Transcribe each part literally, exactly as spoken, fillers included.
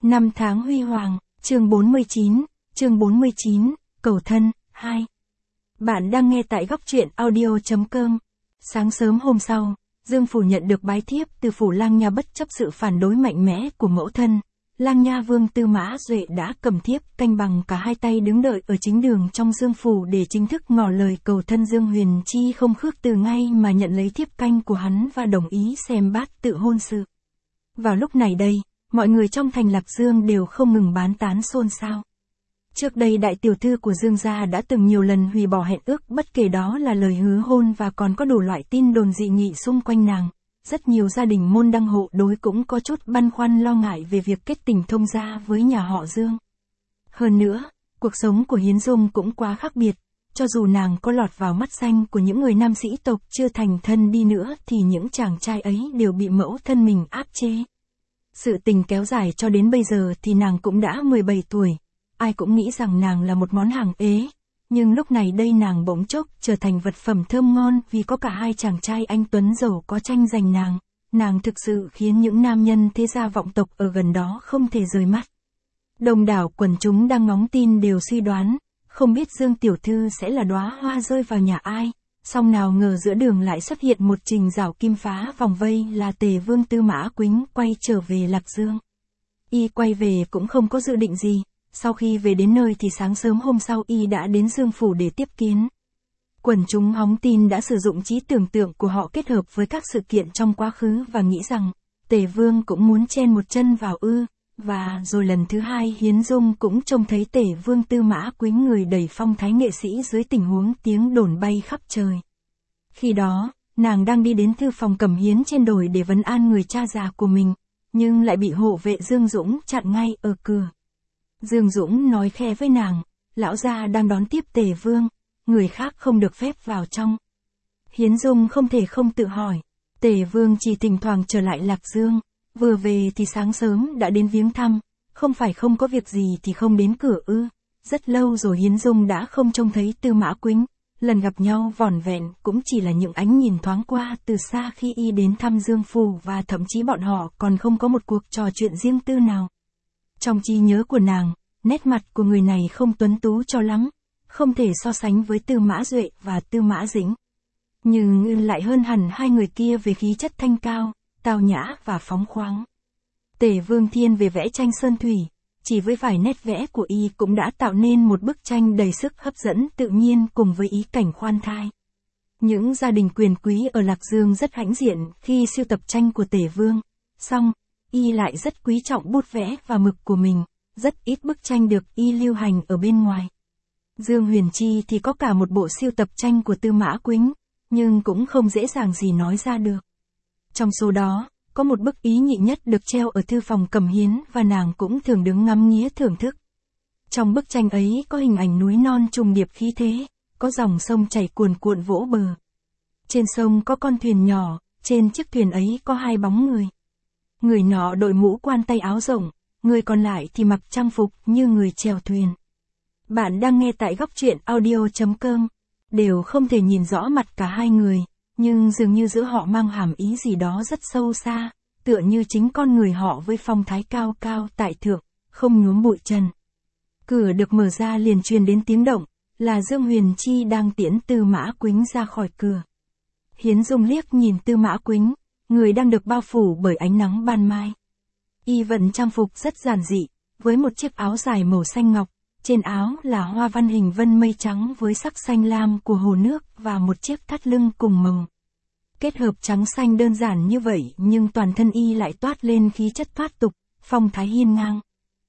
Năm tháng huy hoàng, chương bốn mươi chín, chương bốn mươi chín, cầu thân, hai. Bạn đang nghe tại góc truyện audio chấm com. Sáng sớm hôm sau, Dương Phủ nhận được bái thiếp từ phủ Lang Nha. Bất chấp sự phản đối mạnh mẽ của mẫu thân, Lang Nha Vương Tư Mã Duệ đã cầm thiếp canh bằng cả hai tay đứng đợi ở chính đường trong Dương Phủ để chính thức ngỏ lời cầu thân. Dương Huyền Chi không khước từ ngay mà nhận lấy thiếp canh của hắn và đồng ý xem bát tự hôn sự. Vào lúc này đây, mọi người trong thành Lạc Dương đều không ngừng bán tán xôn xao. Trước đây đại tiểu thư của Dương gia đã từng nhiều lần hủy bỏ hẹn ước, bất kể đó là lời hứa hôn và còn có đủ loại tin đồn dị nghị xung quanh nàng. Rất nhiều gia đình môn đăng hộ đối cũng có chút băn khoăn lo ngại về việc kết tình thông gia với nhà họ Dương. Hơn nữa, cuộc sống của Hiến Dung cũng quá khác biệt, cho dù nàng có lọt vào mắt xanh của những người nam sĩ tộc chưa thành thân đi nữa thì những chàng trai ấy đều bị mẫu thân mình áp chế. Sự tình kéo dài cho đến bây giờ thì nàng cũng đã mười bảy tuổi, ai cũng nghĩ rằng nàng là một món hàng ế, nhưng lúc này đây nàng bỗng chốc trở thành vật phẩm thơm ngon vì có cả hai chàng trai anh tuấn giàu có tranh giành nàng, nàng thực sự khiến những nam nhân thế gia vọng tộc ở gần đó không thể rời mắt. Đông đảo quần chúng đang ngóng tin đều suy đoán, không biết Dương tiểu thư sẽ là đóa hoa rơi vào nhà ai. Song nào ngờ giữa đường lại xuất hiện một trình rảo kim phá vòng vây là Tề Vương Tư Mã Quýnh quay trở về Lạc Dương. Y quay về cũng không có dự định gì, sau khi về đến nơi thì sáng sớm hôm sau Y đã đến Dương Phủ để tiếp kiến. Quần chúng hóng tin đã sử dụng trí tưởng tượng của họ kết hợp với các sự kiện trong quá khứ và nghĩ rằng, Tề Vương cũng muốn chen một chân vào ư, và rồi lần thứ hai Hiến Dung cũng trông thấy Tề Vương Tư Mã Quýnh người đầy phong thái nghệ sĩ dưới tình huống tiếng đồn bay khắp trời. Khi đó, nàng đang đi đến thư phòng Cẩm Hiến trên đồi để vấn an người cha già của mình, nhưng lại bị hộ vệ Dương Dũng chặn ngay ở cửa. Dương Dũng nói khẽ với nàng, lão gia đang đón tiếp Tề Vương, người khác không được phép vào trong. Hiến Dung không thể không tự hỏi, Tề Vương chỉ thỉnh thoảng trở lại Lạc Dương, vừa về thì sáng sớm đã đến viếng thăm, không phải không có việc gì thì không đến cửa ư. Rất lâu rồi Hiến Dung đã không trông thấy Tư Mã Quýnh, lần gặp nhau vỏn vẹn cũng chỉ là những ánh nhìn thoáng qua từ xa khi Y đến thăm Dương Phủ, và thậm chí bọn họ còn không có một cuộc trò chuyện riêng tư nào. Trong trí nhớ của nàng, nét mặt của người này không tuấn tú cho lắm, không thể so sánh với Tư Mã Duệ và Tư Mã Dĩnh. Nhưng lại hơn hẳn hai người kia về khí chất thanh cao, tao nhã và phóng khoáng. Tề Vương thiên về vẽ tranh sơn thủy, chỉ với vài nét vẽ của Y cũng đã tạo nên một bức tranh đầy sức hấp dẫn tự nhiên cùng với ý cảnh khoan thai. Những gia đình quyền quý ở Lạc Dương rất hãnh diện khi sưu tập tranh của Tề Vương, song Y lại rất quý trọng bút vẽ và mực của mình, rất ít bức tranh được Y lưu hành ở bên ngoài. Dương Huyền Chi thì có cả một bộ sưu tập tranh của Tư Mã Quýnh, nhưng cũng không dễ dàng gì nói ra được. Trong số đó, có một bức ý nhị nhất được treo ở thư phòng Cẩm Hiến và nàng cũng thường đứng ngắm nghía thưởng thức. Trong bức tranh ấy có hình ảnh núi non trùng điệp khí thế, có dòng sông chảy cuồn cuộn vỗ bờ. Trên sông có con thuyền nhỏ, trên chiếc thuyền ấy có hai bóng người. Người nọ đội mũ quan tay áo rộng, người còn lại thì mặc trang phục như người chèo thuyền. Bạn đang nghe tại góc truyện audio chấm com, đều không thể nhìn rõ mặt cả hai người, nhưng dường như giữa họ mang hàm ý gì đó rất sâu xa, tựa như chính con người họ với phong thái cao cao tại thượng, không nhuốm bụi trần. Cửa được mở ra liền truyền đến tiếng động, là Dương Huyền Chi đang tiễn Tư Mã Quýnh ra khỏi cửa. Hiến Dung liếc nhìn Tư Mã Quýnh, người đang được bao phủ bởi ánh nắng ban mai. Y vận trang phục rất giản dị, với một chiếc áo dài màu xanh ngọc, trên áo là hoa văn hình vân mây trắng với sắc xanh lam của hồ nước và một chiếc thắt lưng cùng màu. Kết hợp trắng xanh đơn giản như vậy nhưng toàn thân Y lại toát lên khí chất thoát tục, phong thái hiên ngang.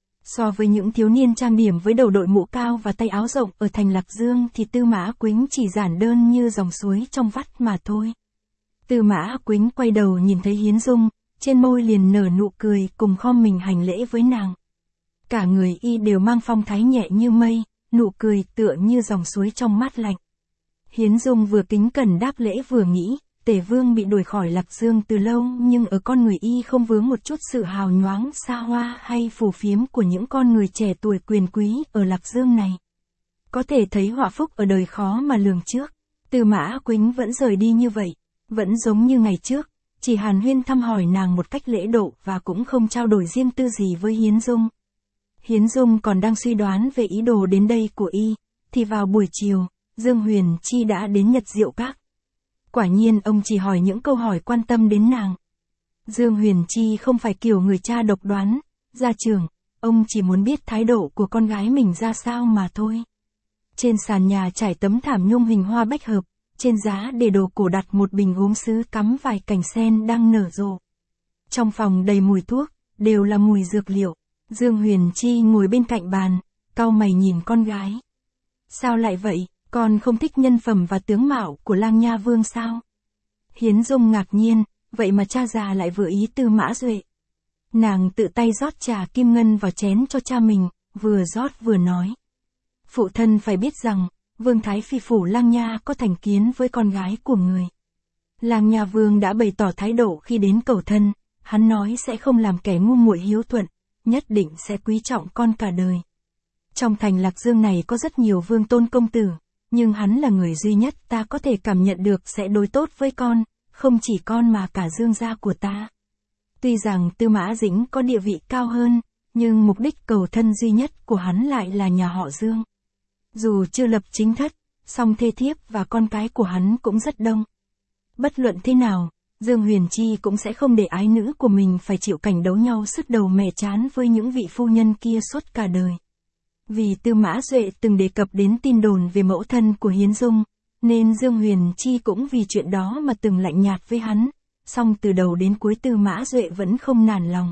So với những thiếu niên trang điểm với đầu đội mũ cao và tay áo rộng ở thành Lạc Dương thì Tư Mã Quýnh chỉ giản đơn như dòng suối trong vắt mà thôi. Tư Mã Quýnh quay đầu nhìn thấy Hiến Dung, trên môi liền nở nụ cười cùng khom mình hành lễ với nàng. Cả người Y đều mang phong thái nhẹ như mây, nụ cười tựa như dòng suối trong mát lạnh. Hiến Dung vừa kính cẩn đáp lễ vừa nghĩ, Tề Vương bị đuổi khỏi Lạc Dương từ lâu nhưng ở con người Y không vướng một chút sự hào nhoáng xa hoa hay phù phiếm của những con người trẻ tuổi quyền quý ở Lạc Dương này. Có thể thấy họa phúc ở đời khó mà lường trước. Tư Mã Quýnh vẫn rời đi như vậy, vẫn giống như ngày trước, chỉ hàn huyên thăm hỏi nàng một cách lễ độ và cũng không trao đổi riêng tư gì với Hiến Dung. Hiến Dung còn đang suy đoán về ý đồ đến đây của y, thì vào buổi chiều, Dương Huyền Chi đã đến Nhật Diệu Các. Quả nhiên ông chỉ hỏi những câu hỏi quan tâm đến nàng. Dương Huyền Chi không phải kiểu người cha độc đoán, gia trưởng, ông chỉ muốn biết thái độ của con gái mình ra sao mà thôi. Trên sàn nhà trải tấm thảm nhung hình hoa bách hợp, trên giá để đồ cổ đặt một bình gốm sứ cắm vài cành sen đang nở rộ. Trong phòng đầy mùi thuốc, đều là mùi dược liệu. Dương Huyền Chi ngồi bên cạnh bàn, cau mày nhìn con gái. Sao lại vậy, con không thích nhân phẩm và tướng mạo của Lang Nha Vương sao? Hiến Dung ngạc nhiên, vậy mà cha già lại vừa ý Tư Mã Duệ. Nàng tự tay rót trà kim ngân vào chén cho cha mình, vừa rót vừa nói. Phụ thân phải biết rằng, Vương Thái Phi phủ Lang Nha có thành kiến với con gái của người. Lang Nha Vương đã bày tỏ thái độ khi đến cầu thân, hắn nói sẽ không làm kẻ ngu muội hiếu thuận, nhất định sẽ quý trọng con cả đời. Trong thành Lạc Dương này có rất nhiều vương tôn công tử, nhưng hắn là người duy nhất ta có thể cảm nhận được sẽ đối tốt với con, không chỉ con mà cả Dương gia của ta. Tuy rằng Tư Mã Dĩnh có địa vị cao hơn, nhưng mục đích cầu thân duy nhất của hắn lại là nhà họ Dương. Dù chưa lập chính thất, song thê thiếp và con cái của hắn cũng rất đông. Bất luận thế nào, Dương Huyền Chi cũng sẽ không để ái nữ của mình phải chịu cảnh đấu nhau sứt đầu mẻ trán với những vị phu nhân kia suốt cả đời. Vì Tư Mã Duệ từng đề cập đến tin đồn về mẫu thân của Hiến Dung, nên Dương Huyền Chi cũng vì chuyện đó mà từng lạnh nhạt với hắn, song từ đầu đến cuối Tư Mã Duệ vẫn không nản lòng.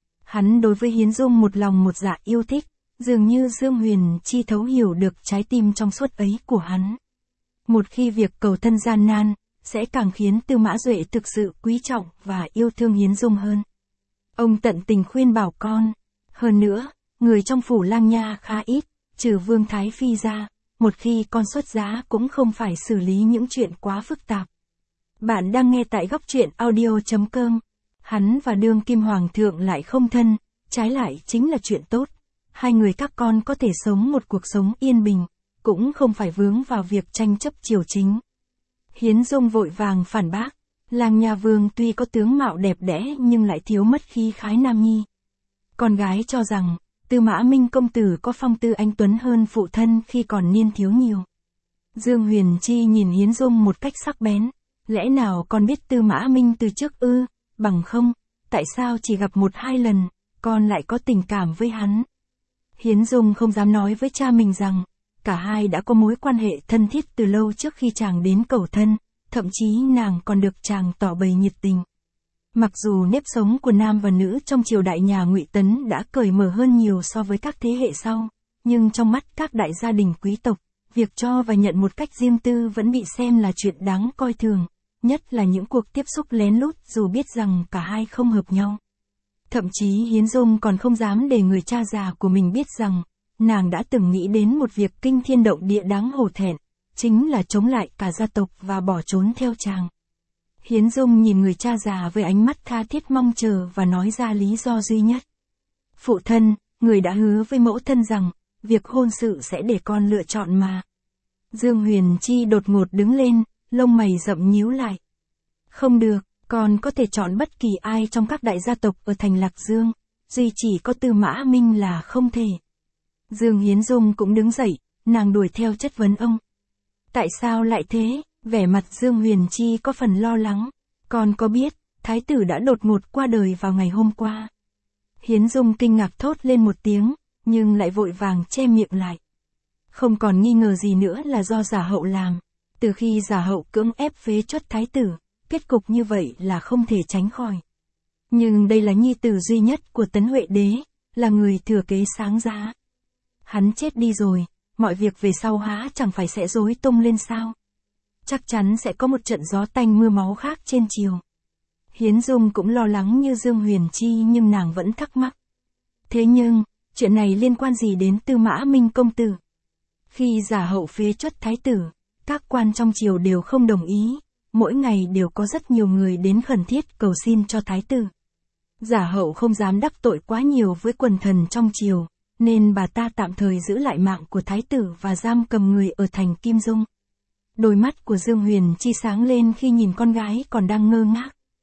Hắn đối với Hiến Dung một lòng một dạ yêu thích, dường như Dương Huyền Chi thấu hiểu được trái tim trong suốt ấy của hắn. Một khi việc cầu thân gian nan, sẽ càng khiến Tư Mã Duệ thực sự quý trọng và yêu thương Hiến Dung hơn. Ông tận tình khuyên bảo con. Hơn nữa, người trong phủ Lang Nha khá ít, trừ Vương Thái Phi ra, một khi con xuất giá cũng không phải xử lý những chuyện quá phức tạp. Bạn đang nghe tại góc truyện audio chấm com. Hắn và đương kim hoàng thượng lại không thân, trái lại chính là chuyện tốt. Hai người các con có thể sống một cuộc sống yên bình, cũng không phải vướng vào việc tranh chấp triều chính. Hiến Dung vội vàng phản bác, Lang Nha Vương tuy có tướng mạo đẹp đẽ nhưng lại thiếu mất khí khái nam nhi. Con gái cho rằng, Tư Mã Minh công tử có phong tư anh tuấn hơn phụ thân khi còn niên thiếu nhiều. Dương Huyền Chi nhìn Hiến Dung một cách sắc bén, lẽ nào con biết Tư Mã Minh từ trước ư, bằng không, tại sao chỉ gặp một hai lần, con lại có tình cảm với hắn. Hiến Dung không dám nói với cha mình rằng, cả hai đã có mối quan hệ thân thiết từ lâu trước khi chàng đến cầu thân, thậm chí nàng còn được chàng tỏ bày nhiệt tình. Mặc dù nếp sống của nam và nữ trong triều đại nhà Ngụy Tấn đã cởi mở hơn nhiều so với các thế hệ sau, nhưng trong mắt các đại gia đình quý tộc, việc cho và nhận một cách riêng tư vẫn bị xem là chuyện đáng coi thường, nhất là những cuộc tiếp xúc lén lút dù biết rằng cả hai không hợp nhau. Thậm chí Hiến Dung còn không dám để người cha già của mình biết rằng, nàng đã từng nghĩ đến một việc kinh thiên động địa đáng hổ thẹn, chính là chống lại cả gia tộc và bỏ trốn theo chàng. Hiến Dung nhìn người cha già với ánh mắt tha thiết mong chờ và nói ra lý do duy nhất. Phụ thân, người đã hứa với mẫu thân rằng, việc hôn sự sẽ để con lựa chọn mà. Dương Huyền Chi đột ngột đứng lên, lông mày rậm nhíu lại. Không được, con có thể chọn bất kỳ ai trong các đại gia tộc ở thành Lạc Dương, duy chỉ có Tư Mã Minh là không thể. Dương Hiến Dung cũng đứng dậy, nàng đuổi theo chất vấn ông. Tại sao lại thế? Vẻ mặt Dương Huyền Chi có phần lo lắng. Con có biết, thái tử đã đột ngột qua đời vào ngày hôm qua. Hiến Dung kinh ngạc thốt lên một tiếng, nhưng lại vội vàng che miệng lại. Không còn nghi ngờ gì nữa là do giả hậu làm. Từ khi giả hậu cưỡng ép phế truất thái tử, kết cục như vậy là không thể tránh khỏi. Nhưng đây là nhi tử duy nhất của Tấn Huệ Đế, là người thừa kế sáng giá. Hắn chết đi rồi, mọi việc về sau há chẳng phải sẽ rối tung lên sao? Chắc chắn sẽ có một trận gió tanh mưa máu khác trên triều. Hiến Dung cũng lo lắng như Dương Huyền Chi nhưng nàng vẫn thắc mắc. Thế nhưng, chuyện này liên quan gì đến Tư Mã Minh công tử? Khi giả hậu phế truất thái tử, các quan trong triều đều không đồng ý, mỗi ngày đều có rất nhiều người đến khẩn thiết cầu xin cho thái tử. Giả hậu không dám đắc tội quá nhiều với quần thần trong triều, nên bà ta tạm thời giữ lại mạng của thái tử và giam cầm người ở thành Kim Dung. Đôi mắt của Dương Huyền Chi sáng lên khi nhìn con gái còn đang ngơ ngác.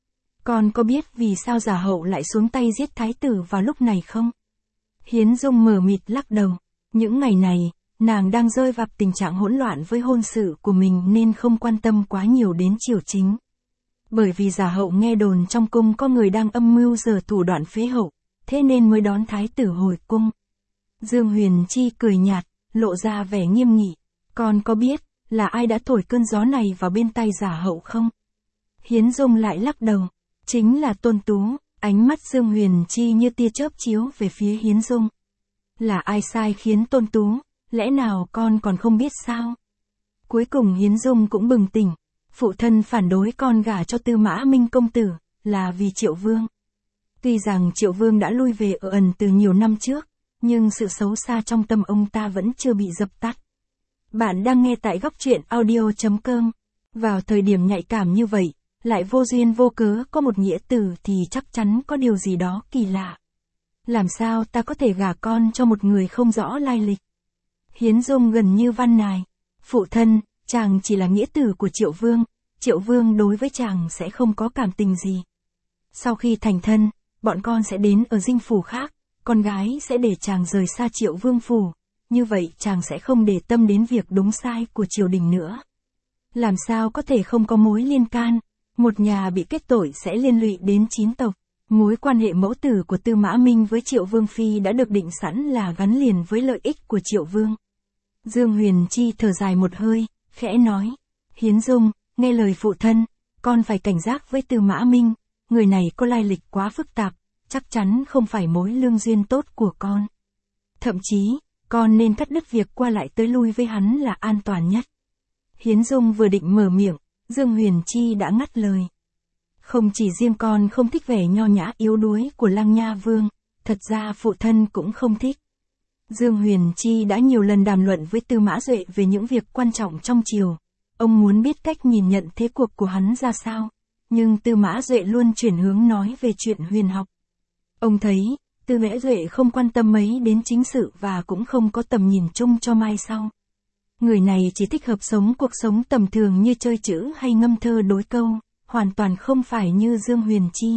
con có biết vì sao Giả Hậu lại xuống tay giết thái tử vào lúc này không? Hiến Dung mờ mịt lắc đầu. Những ngày này, nàng đang rơi vào tình trạng hỗn loạn với hôn sự của mình nên không quan tâm quá nhiều đến triều chính. Bởi vì Giả Hậu nghe đồn trong cung có người đang âm mưu giở thủ đoạn phế hậu, thế nên mới đón thái tử hồi cung. Dương Huyền Chi cười nhạt, lộ ra vẻ nghiêm nghị. Con có biết là ai đã thổi cơn gió này vào bên tai Giả Hậu không? Hiến Dung lại lắc đầu. Chính là Tôn Tú. Ánh mắt Dương Huyền Chi như tia chớp chiếu về phía Hiến Dung. Là ai sai khiến Tôn Tú, lẽ nào con còn không biết sao? Cuối cùng Hiến Dung cũng bừng tỉnh. Phụ thân phản đối con gả cho Tư Mã Minh công tử, là vì Triệu Vương. Tuy rằng Triệu Vương đã lui về ở ẩn từ nhiều năm trước, nhưng sự xấu xa trong tâm ông ta vẫn chưa bị dập tắt. Bạn đang nghe tại góc truyện audio chấm com. Vào thời điểm nhạy cảm như vậy, lại vô duyên vô cớ có một nghĩa tử thì chắc chắn có điều gì đó kỳ lạ. Làm sao ta có thể gả con cho một người không rõ lai lịch? Hiến Dung gần như van nài. Phụ thân, chàng chỉ là nghĩa tử của Triệu Vương, Triệu Vương đối với chàng sẽ không có cảm tình gì. Sau khi thành thân, bọn con sẽ đến ở dinh phủ khác, con gái sẽ để chàng rời xa Triệu Vương phủ, như vậy chàng sẽ không để tâm đến việc đúng sai của triều đình nữa. Làm sao có thể không có mối liên can, một nhà bị kết tội sẽ liên lụy đến chín tộc. Mối quan hệ mẫu tử của Tư Mã Minh với Triệu Vương Phi đã được định sẵn là gắn liền với lợi ích của Triệu Vương. Dương Huyền Chi thở dài một hơi, khẽ nói. Hiến Dung, nghe lời phụ thân, con phải cảnh giác với Tư Mã Minh, người này có lai lịch quá phức tạp, chắc chắn không phải mối lương duyên tốt của con. Thậm chí, con nên cắt đứt việc qua lại tới lui với hắn là an toàn nhất. Hiến Dung vừa định mở miệng, Dương Huyền Chi đã ngắt lời. Không chỉ riêng con không thích vẻ nho nhã yếu đuối của Lăng Nha Vương, thật ra phụ thân cũng không thích. Dương Huyền Chi đã nhiều lần đàm luận với Tư Mã Duệ về những việc quan trọng trong triều. Ông muốn biết cách nhìn nhận thế cuộc của hắn ra sao, nhưng Tư Mã Duệ luôn chuyển hướng nói về chuyện huyền học. Ông thấy, Tư Mã Duệ không quan tâm mấy đến chính sự và cũng không có tầm nhìn chung cho mai sau. Người này chỉ thích hợp sống cuộc sống tầm thường như chơi chữ hay ngâm thơ đối câu, hoàn toàn không phải như Dương Huyền Chi.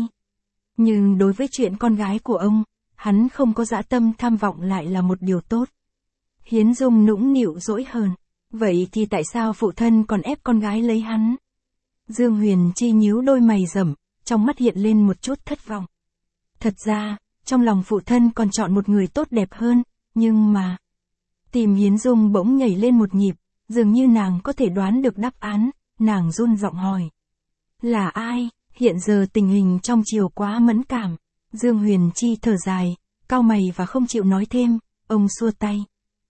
Nhưng đối với chuyện con gái của ông, hắn không có dã tâm tham vọng lại là một điều tốt. Hiến Dung nũng nịu dỗi hờn. Vậy thì tại sao phụ thân còn ép con gái lấy hắn? Dương Huyền Chi nhíu đôi mày rậm, trong mắt hiện lên một chút thất vọng. Thật ra, trong lòng phụ thân còn chọn một người tốt đẹp hơn, nhưng mà... Tim Hiến Dung bỗng nhảy lên một nhịp, dường như nàng có thể đoán được đáp án, nàng run giọng hỏi. Là ai? Hiện giờ tình hình trong triều quá mẫn cảm. Dương Huyền Chi thở dài, cau mày và không chịu nói thêm, ông xua tay.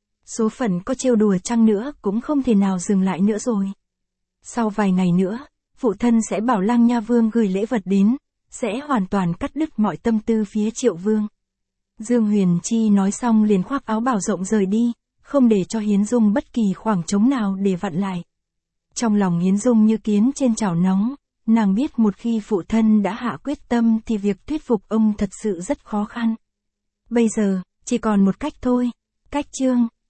Số phận có trêu đùa chăng nữa cũng không thể nào dừng lại nữa rồi. Sau vài ngày nữa, phụ thân sẽ bảo Lăng Nha Vương gửi lễ vật đến, sẽ hoàn toàn cắt đứt mọi tâm tư phía Triệu Vương. Dương Huyền Chi nói xong liền khoác áo bào rộng rời đi, không để cho Hiến Dung bất kỳ khoảng trống nào để vặn lại. Trong lòng Hiến Dung như kiến trên chảo nóng, nàng biết một khi phụ thân đã hạ quyết tâm thì việc thuyết phục ông thật sự rất khó khăn. Bây giờ, chỉ còn một cách thôi, cách Trương.